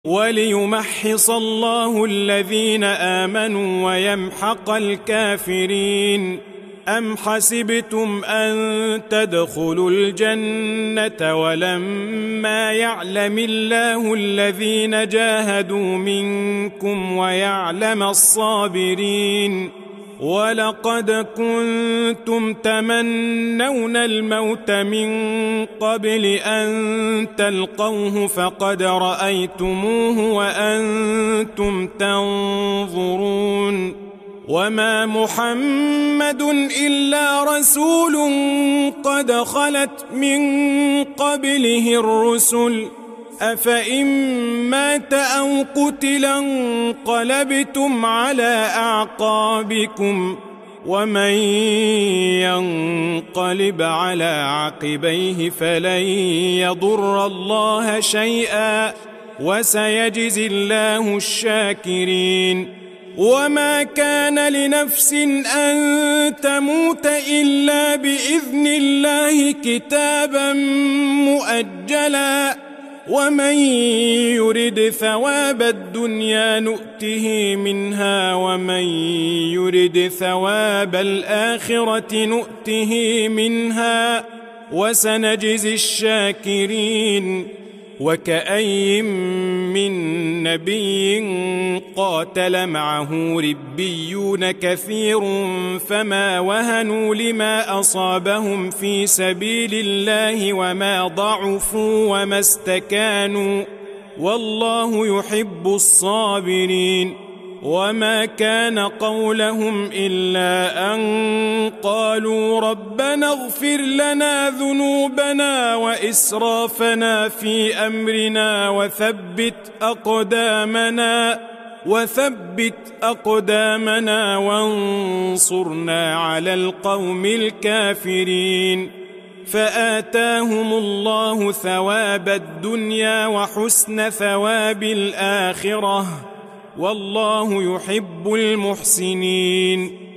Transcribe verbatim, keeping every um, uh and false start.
وليمحص الله الذين آمنوا ويمحق الكافرين. أم حسبتم أن تدخلوا الجنة ولما يعلم الله الذين جاهدوا منكم ويعلم الصابرين؟ ولقد كنتم تمنون الموت من قبل أن تلقوه فقد رأيتموه وأنتم تنظرون. وما محمد إلا رسول قد خلت من قبله الرسل أفإن مات أو قتل انقلبتم على أعقابكم ومن ينقلب على عقبيه فلن يضر الله شيئا وسيجزي الله الشاكرين. وما كان لنفس أن تموت إلا بإذن الله كتابا مؤجلا ومن يرد ثواب الدنيا نؤته منها ومن يرد ثواب الآخرة نؤته منها وسنجزي الشاكرين. وكأي من نبي قاتل معه ربيون كثير فما وهنوا لما أصابهم في سبيل الله وما ضعفوا وما استكانوا والله يحب الصابرين. وما كان قولهم إلا أن قالوا ربنا اغفر لنا ذنوبنا وإسرافنا في أمرنا وثبت أقدامنا وثبت أقدامنا وانصرنا على القوم الكافرين. فآتاهم الله ثواب الدنيا وحسن ثواب الآخرة والله يحب المحسنين.